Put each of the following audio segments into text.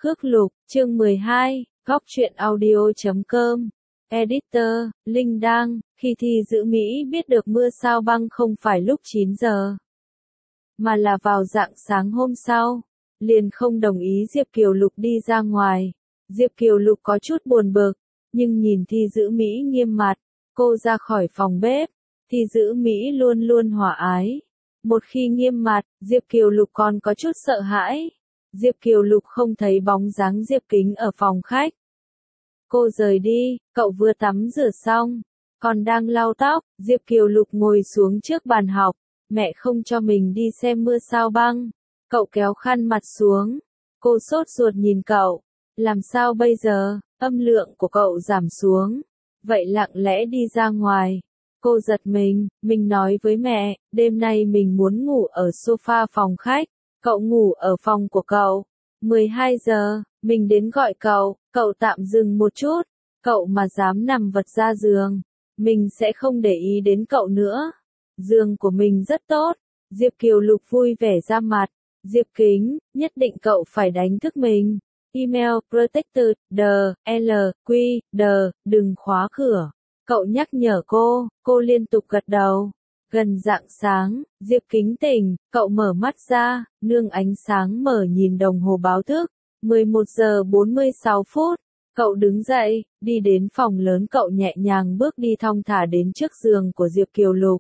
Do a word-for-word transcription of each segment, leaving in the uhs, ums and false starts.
Khước Lục, chương mười hai, góc truyện audio chấm com. Editor, Linh Đăng, khi thi giữ Mỹ biết được mưa sao băng không phải lúc chín giờ, mà là vào rạng sáng hôm sau, liền không đồng ý Diệp Kiều Lục đi ra ngoài. Diệp Kiều Lục có chút buồn bực, nhưng nhìn thi giữ Mỹ nghiêm mặt, cô ra khỏi phòng bếp. Thi giữ Mỹ luôn luôn hòa ái. Một khi nghiêm mặt, Diệp Kiều Lục còn có chút sợ hãi. Diệp Kiều Lục không thấy bóng dáng Diệp Kính ở phòng khách. Cô rời đi, cậu vừa tắm rửa xong, còn đang lau tóc. Diệp Kiều Lục ngồi xuống trước bàn học. Mẹ không cho mình đi xem mưa sao băng. Cậu kéo khăn mặt xuống. Cô sốt ruột nhìn cậu. Làm sao bây giờ? Âm lượng của cậu giảm xuống. Vậy lặng lẽ đi ra ngoài. Cô giật mình, mình nói với mẹ, đêm nay mình muốn ngủ ở sofa phòng khách. Cậu ngủ ở phòng của cậu. mười hai giờ, mình đến gọi cậu, cậu tạm dừng một chút. Cậu mà dám nằm vật ra giường, mình sẽ không để ý đến cậu nữa. Giường của mình rất tốt. Diệp Kiều Lục vui vẻ ra mặt. Diệp Kính, nhất định cậu phải đánh thức mình. Email protected, the, l, q, the, đừng khóa cửa. Cậu nhắc nhở cô, cô liên tục gật đầu. Gần rạng sáng, Diệp Kính tỉnh, cậu mở mắt ra, nương ánh sáng mở nhìn đồng hồ báo thức. mười một giờ bốn mươi sáu phút, cậu đứng dậy, đi đến phòng lớn. Cậu nhẹ nhàng bước đi thong thả đến trước giường của Diệp Kiều Lục.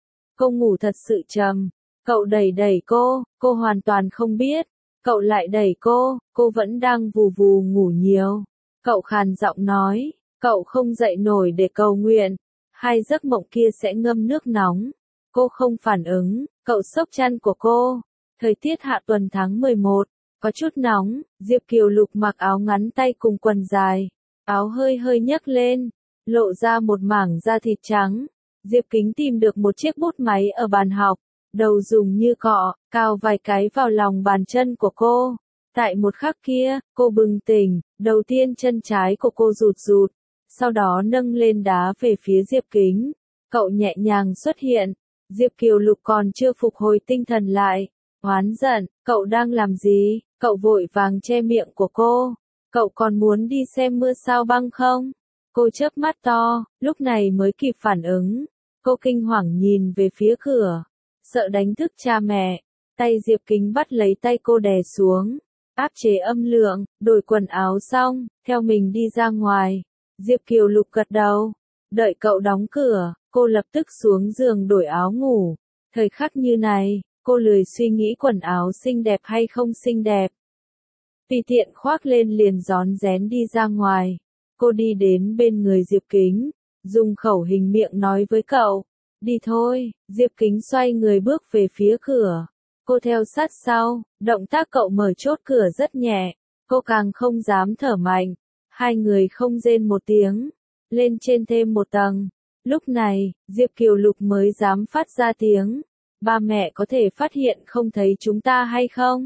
Cô ngủ thật sự trầm. Cậu đẩy đẩy cô, cô hoàn toàn không biết. Cậu lại đẩy cô, cô vẫn đang vù vù ngủ nhiều. Cậu khàn giọng nói, cậu không dậy nổi để cầu nguyện. Hai giấc mộng kia sẽ ngâm nước nóng. Cô không phản ứng, cậu xốc chăn của cô. Thời tiết hạ tuần tháng mười một, có chút nóng. Diệp Kiều Lục mặc áo ngắn tay cùng quần dài. Áo hơi hơi nhấc lên, lộ ra một mảng da thịt trắng. Diệp Kính tìm được một chiếc bút máy ở bàn học. Đầu dùng như cọ, cào vài cái vào lòng bàn chân của cô. Tại một khắc kia, cô bừng tỉnh, đầu tiên chân trái của cô rụt rụt, sau đó nâng lên đá về phía Diệp Kính. Cậu nhẹ nhàng xuất hiện. Diệp Kiều Lục còn chưa phục hồi tinh thần lại. Oán giận, cậu đang làm gì? Cậu vội vàng che miệng của cô. Cậu còn muốn đi xem mưa sao băng không? Cô chớp mắt to, lúc này mới kịp phản ứng. Cô kinh hoàng nhìn về phía cửa. Sợ đánh thức cha mẹ, tay Diệp Kính bắt lấy tay cô đè xuống, áp chế âm lượng, đổi quần áo xong, theo mình đi ra ngoài. Diệp Kiều Lục gật đầu, đợi cậu đóng cửa, cô lập tức xuống giường đổi áo ngủ. Thời khắc như này, cô lười suy nghĩ quần áo xinh đẹp hay không xinh đẹp. Tùy tiện khoác lên liền rón rén đi ra ngoài. Cô đi đến bên người Diệp Kính, dùng khẩu hình miệng nói với cậu. Đi thôi. Diệp Kính xoay người bước về phía cửa. Cô theo sát sau, động tác cậu mở chốt cửa rất nhẹ. Cô càng không dám thở mạnh. Hai người không rên một tiếng. Lên trên thêm một tầng. Lúc này, Diệp Kiều Lục mới dám phát ra tiếng. Ba mẹ có thể phát hiện không thấy chúng ta hay không?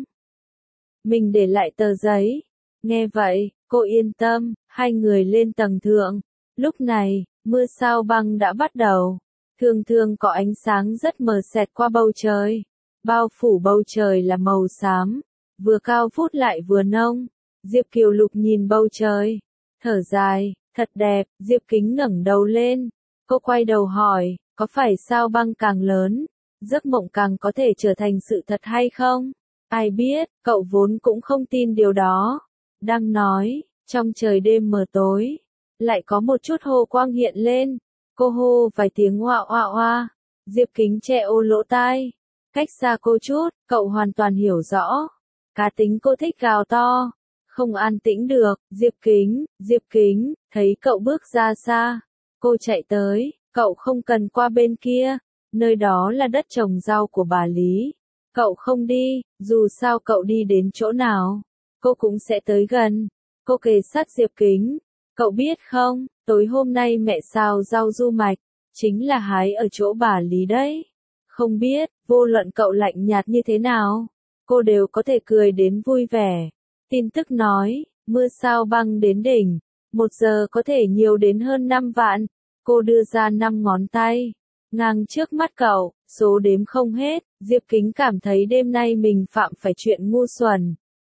Mình để lại tờ giấy. Nghe vậy, cô yên tâm. Hai người lên tầng thượng. Lúc này, mưa sao băng đã bắt đầu. Thường thường có ánh sáng rất mờ xẹt qua bầu trời. Bao phủ bầu trời là màu xám, vừa cao vút lại vừa nông. Diệp Kiều Lục nhìn bầu trời, thở dài, thật đẹp. Diệp Kính ngẩng đầu lên. Cô quay đầu hỏi, có phải sao băng càng lớn, giấc mộng càng có thể trở thành sự thật hay không? Ai biết, cậu vốn cũng không tin điều đó. Đang nói, trong trời đêm mờ tối, lại có một chút hồ quang hiện lên. Cô hô vài tiếng oa oa oa. Diệp Kính che ô lỗ tai. Cách xa cô chút, cậu hoàn toàn hiểu rõ. Cá tính cô thích gào to. Không an tĩnh được. Diệp Kính, Diệp Kính, thấy cậu bước ra xa. Cô chạy tới, cậu không cần qua bên kia. Nơi đó là đất trồng rau của bà Lý. Cậu không đi, dù sao cậu đi đến chỗ nào, cô cũng sẽ tới gần. Cô kề sát Diệp Kính. Cậu biết không, tối hôm nay mẹ xào rau du mạch, chính là hái ở chỗ bà Lý đấy. Không biết, vô luận cậu lạnh nhạt như thế nào, cô đều có thể cười đến vui vẻ. Tin tức nói, mưa sao băng đến đỉnh, một giờ có thể nhiều đến hơn năm vạn. Cô đưa ra năm ngón tay, ngang trước mắt cậu, số đếm không hết. Diệp Kính cảm thấy đêm nay mình phạm phải chuyện ngu xuẩn.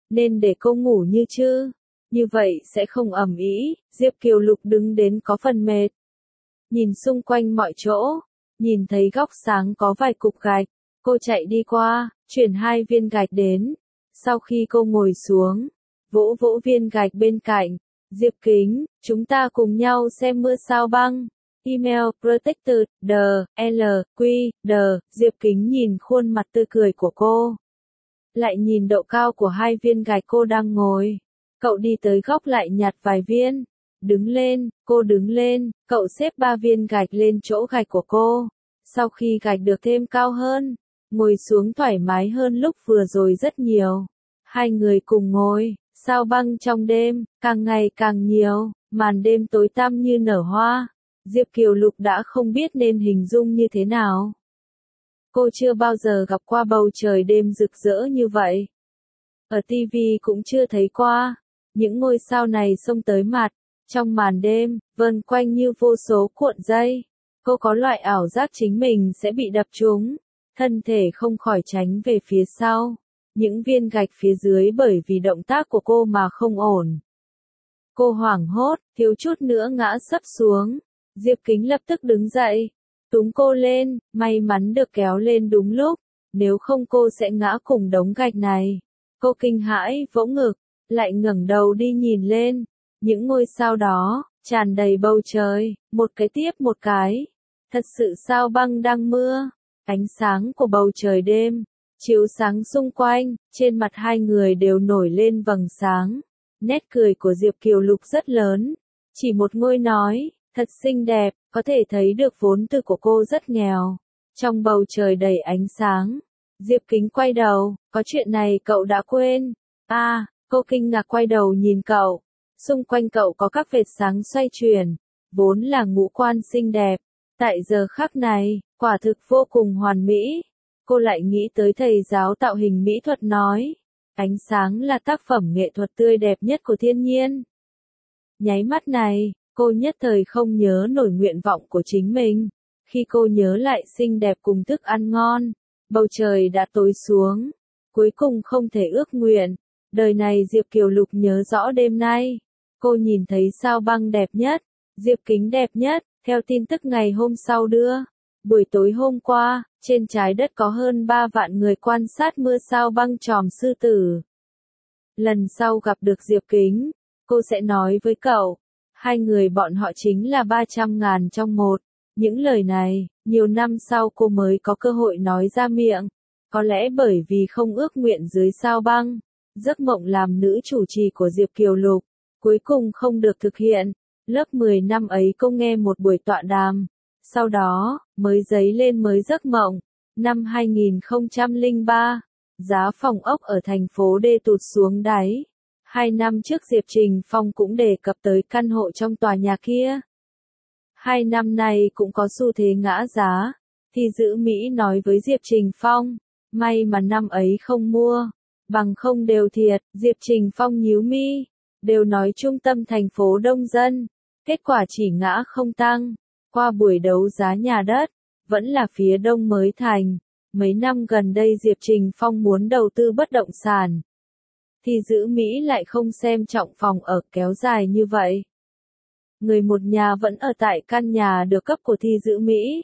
Nên để cô ngủ như chứ? Như vậy sẽ không ầm ĩ. Diệp Kiều Lục đứng đến có phần mệt. Nhìn xung quanh mọi chỗ, nhìn thấy góc sáng có vài cục gạch, cô chạy đi qua, chuyển hai viên gạch đến. Sau khi cô ngồi xuống, vỗ vỗ viên gạch bên cạnh, Diệp Kính, chúng ta cùng nhau xem mưa sao băng. Email protected, the, L, Q, the, Diệp Kính nhìn khuôn mặt tươi cười của cô. Lại nhìn độ cao của hai viên gạch cô đang ngồi. Cậu đi tới góc lại nhặt vài viên. Đứng lên, cô đứng lên, cậu xếp ba viên gạch lên chỗ gạch của cô. Sau khi gạch được thêm cao hơn, ngồi xuống thoải mái hơn lúc vừa rồi rất nhiều. Hai người cùng ngồi, sao băng trong đêm, càng ngày càng nhiều, màn đêm tối tăm như nở hoa. Diệp Kiều Lục đã không biết nên hình dung như thế nào. Cô chưa bao giờ gặp qua bầu trời đêm rực rỡ như vậy. Ở ti vi cũng chưa thấy qua. Những ngôi sao này xông tới mặt, trong màn đêm, vần quanh như vô số cuộn dây. Cô có loại ảo giác chính mình sẽ bị đập trúng, thân thể không khỏi tránh về phía sau. Những viên gạch phía dưới bởi vì động tác của cô mà không ổn. Cô hoảng hốt, thiếu chút nữa ngã sấp xuống. Diệp Kính lập tức đứng dậy, túm cô lên, may mắn được kéo lên đúng lúc, nếu không cô sẽ ngã cùng đống gạch này. Cô kinh hãi, vỗ ngực, lại ngẩng đầu đi nhìn lên, những ngôi sao đó, tràn đầy bầu trời, một cái tiếp một cái. Thật sự sao băng đang mưa, ánh sáng của bầu trời đêm, chiếu sáng xung quanh, trên mặt hai người đều nổi lên vầng sáng. Nét cười của Diệp Kiều Lục rất lớn, chỉ một ngôi nói, thật xinh đẹp, có thể thấy được vốn từ của cô rất nghèo. Trong bầu trời đầy ánh sáng, Diệp Kính quay đầu, có chuyện này cậu đã quên. À, cô kinh ngạc quay đầu nhìn cậu, xung quanh cậu có các vệt sáng xoay chuyển, vốn là ngũ quan xinh đẹp. Tại giờ khắc này, quả thực vô cùng hoàn mỹ. Cô lại nghĩ tới thầy giáo tạo hình mỹ thuật nói, ánh sáng là tác phẩm nghệ thuật tươi đẹp nhất của thiên nhiên. Nháy mắt này, cô nhất thời không nhớ nổi nguyện vọng của chính mình. Khi cô nhớ lại xinh đẹp cùng thức ăn ngon, bầu trời đã tối xuống. Cuối cùng không thể ước nguyện. Đời này Diệp Kiều Lục nhớ rõ đêm nay. Cô nhìn thấy sao băng đẹp nhất, Diệp Kính đẹp nhất, theo tin tức ngày hôm sau đưa. Buổi tối hôm qua, trên trái đất có hơn ba vạn người quan sát mưa sao băng tròm sư tử. Lần sau gặp được Diệp Kính, cô sẽ nói với cậu, hai người bọn họ chính là ba trăm ngàn trong một. Những lời này, nhiều năm sau cô mới có cơ hội nói ra miệng. Có lẽ bởi vì không ước nguyện dưới sao băng, giấc mộng làm nữ chủ trì của Diệp Kiều Lục, cuối cùng không được thực hiện. Lớp mười năm ấy cô nghe một buổi tọa đàm, sau đó, mới dấy lên mới giấc mộng. Năm hai nghìn không trăm lẻ ba, giá phòng ốc ở thành phố D tụt xuống đáy. Hai năm trước Diệp Trình Phong cũng đề cập tới căn hộ trong tòa nhà kia. Hai năm nay cũng có xu thế ngã giá. Thì Dữ Mỹ nói với Diệp Trình Phong, may mà năm ấy không mua, bằng không đều thiệt. Diệp Trình Phong nhíu mi, đều nói trung tâm thành phố đông dân, kết quả chỉ ngã không tăng. Qua buổi đấu giá nhà đất, vẫn là phía đông mới thành. Mấy năm gần đây Diệp Trình Phong muốn đầu tư bất động sản. Thì Dữ Mỹ lại không xem trọng phòng ở kéo dài như vậy. Người một nhà vẫn ở tại căn nhà được cấp của Thi Dữ Mỹ.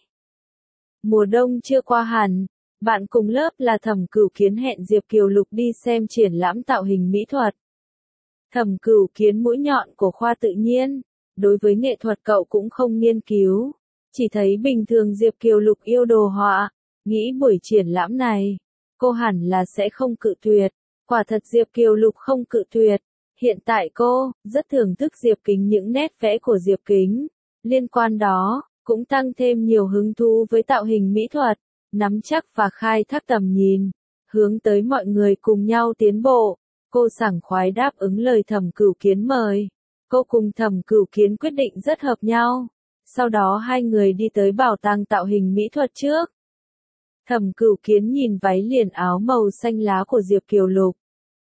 Mùa đông chưa qua hẳn, bạn cùng lớp là Thẩm Cửu Kiến hẹn Diệp Kiều Lục đi xem triển lãm tạo hình mỹ thuật. Thẩm Cửu Kiến mũi nhọn của khoa tự nhiên, đối với nghệ thuật cậu cũng không nghiên cứu, chỉ thấy bình thường Diệp Kiều Lục yêu đồ họa, nghĩ buổi triển lãm này, cô hẳn là sẽ không cự tuyệt. Quả thật Diệp Kiều Lục không cự tuyệt. Hiện tại cô, rất thưởng thức Diệp Kính những nét vẽ của Diệp Kính. Liên quan đó, cũng tăng thêm nhiều hứng thú với tạo hình mỹ thuật, nắm chắc và khai thác tầm nhìn, hướng tới mọi người cùng nhau tiến bộ. Cô sảng khoái đáp ứng lời Thẩm Cửu Kiến mời. Cô cùng Thẩm Cửu Kiến quyết định rất hợp nhau. Sau đó hai người đi tới bảo tàng tạo hình mỹ thuật trước. Thẩm Cửu Kiến nhìn váy liền áo màu xanh lá của Diệp Kiều Lục.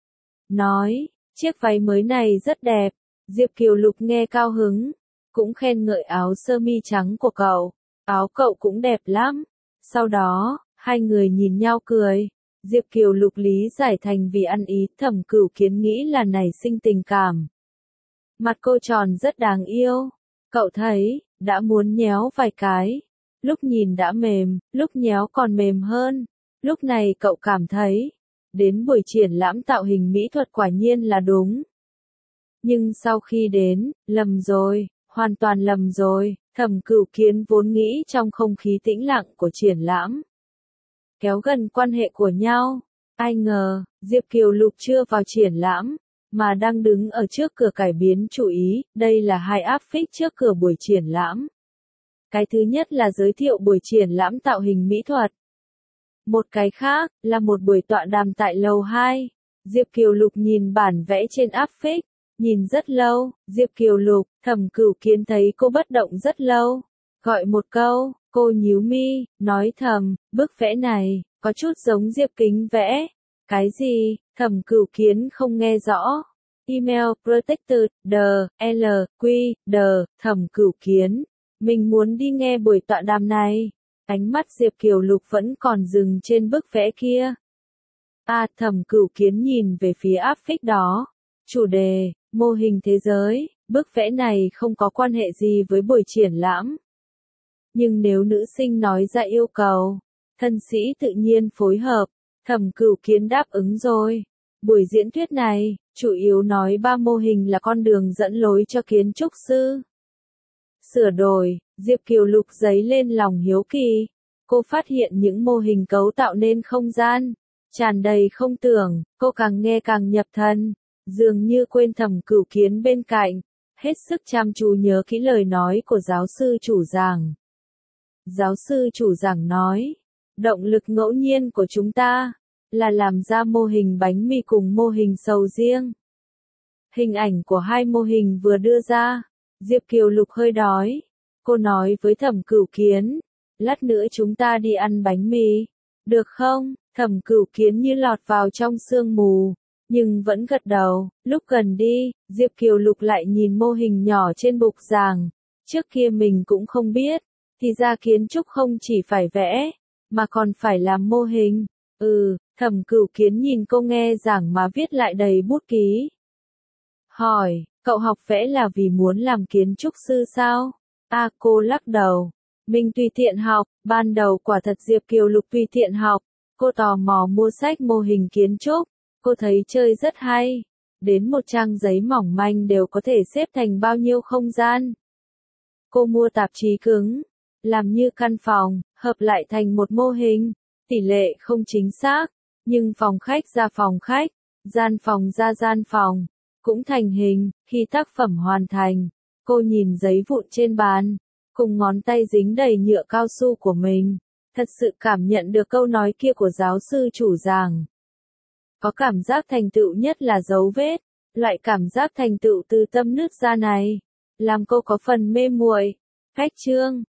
Nói, chiếc váy mới này rất đẹp. Diệp Kiều Lục nghe cao hứng, cũng khen ngợi áo sơ mi trắng của cậu. Áo cậu cũng đẹp lắm. Sau đó, hai người nhìn nhau cười. Diệp Kiều Lục lý giải thành vì ăn ý, Thẩm Cửu Kiến nghĩ là nảy sinh tình cảm. Mặt cô tròn rất đáng yêu. Cậu thấy, đã muốn nhéo vài cái. Lúc nhìn đã mềm, lúc nhéo còn mềm hơn. Lúc này cậu cảm thấy, đến buổi triển lãm tạo hình mỹ thuật quả nhiên là đúng. Nhưng sau khi đến, lầm rồi, hoàn toàn lầm rồi. Thẩm Cửu Kiến vốn nghĩ trong không khí tĩnh lặng của triển lãm, kéo gần quan hệ của nhau. Ai ngờ, Diệp Kiều Lục chưa vào triển lãm, mà đang đứng ở trước cửa cải biến chú ý, đây là hai áp phích trước cửa buổi triển lãm. Cái thứ nhất là giới thiệu buổi triển lãm tạo hình mỹ thuật. Một cái khác, là một buổi tọa đàm tại lầu hai. Diệp Kiều Lục nhìn bản vẽ trên áp phích, nhìn rất lâu. Diệp Kiều Lục, Thẩm Cửu Kiến thấy cô bất động rất lâu. Gọi một câu, cô nhíu mi, nói thầm, bức vẽ này, có chút giống Diệp Kính vẽ. Cái gì? Thẩm Cửu Kiến không nghe rõ. Email protected, the, L, Q, the, Thẩm Cửu Kiến. Mình muốn đi nghe buổi tọa đàm này. Ánh mắt Diệp Kiều Lục vẫn còn dừng trên bức vẽ kia. À, Thẩm Cửu Kiến nhìn về phía áp phích đó. Chủ đề, mô hình thế giới, bức vẽ này không có quan hệ gì với buổi triển lãm. Nhưng nếu nữ sinh nói ra yêu cầu, thân sĩ tự nhiên phối hợp. Thẩm Cửu Kiến đáp ứng rồi. Buổi diễn thuyết này, chủ yếu nói ba mô hình là con đường dẫn lối cho kiến trúc sư. Sửa đổi, Diệp Kiều Lục dấy lên lòng hiếu kỳ. Cô phát hiện những mô hình cấu tạo nên không gian, tràn đầy không tưởng, cô càng nghe càng nhập thần, dường như quên Thẩm Cửu Kiến bên cạnh, hết sức chăm chú nhớ kỹ lời nói của giáo sư chủ giảng. Giáo sư chủ giảng nói, động lực ngẫu nhiên của chúng ta là làm ra mô hình bánh mì cùng mô hình sầu riêng. Hình ảnh của hai mô hình vừa đưa ra, Diệp Kiều Lục hơi đói. Cô nói với Thẩm Cửu Kiến, lát nữa chúng ta đi ăn bánh mì, được không? Thẩm Cửu Kiến như lọt vào trong sương mù, nhưng vẫn gật đầu. Lúc gần đi, Diệp Kiều Lục lại nhìn mô hình nhỏ trên bục giảng. Trước kia mình cũng không biết, thì ra kiến trúc không chỉ phải vẽ, mà còn phải làm mô hình. Ừ, Thẩm Cửu Kiến nhìn cô nghe giảng mà viết lại đầy bút ký. Hỏi, cậu học vẽ là vì muốn làm kiến trúc sư sao? À, cô lắc đầu. Mình tùy tiện học, ban đầu quả thật Diệp Kiều Lục tùy tiện học. Cô tò mò mua sách mô hình kiến trúc. Cô thấy chơi rất hay. Đến một trang giấy mỏng manh đều có thể xếp thành bao nhiêu không gian. Cô mua tạp chí cứng, làm như căn phòng, hợp lại thành một mô hình. Tỷ lệ không chính xác, nhưng phòng khách ra phòng khách, gian phòng ra gian phòng, cũng thành hình. Khi tác phẩm hoàn thành, cô nhìn giấy vụn trên bàn, cùng ngón tay dính đầy nhựa cao su của mình, thật sự cảm nhận được câu nói kia của giáo sư chủ giảng. Có cảm giác thành tựu nhất là dấu vết, loại cảm giác thành tựu từ tâm nứt ra này, làm cô có phần mê muội. Cách chương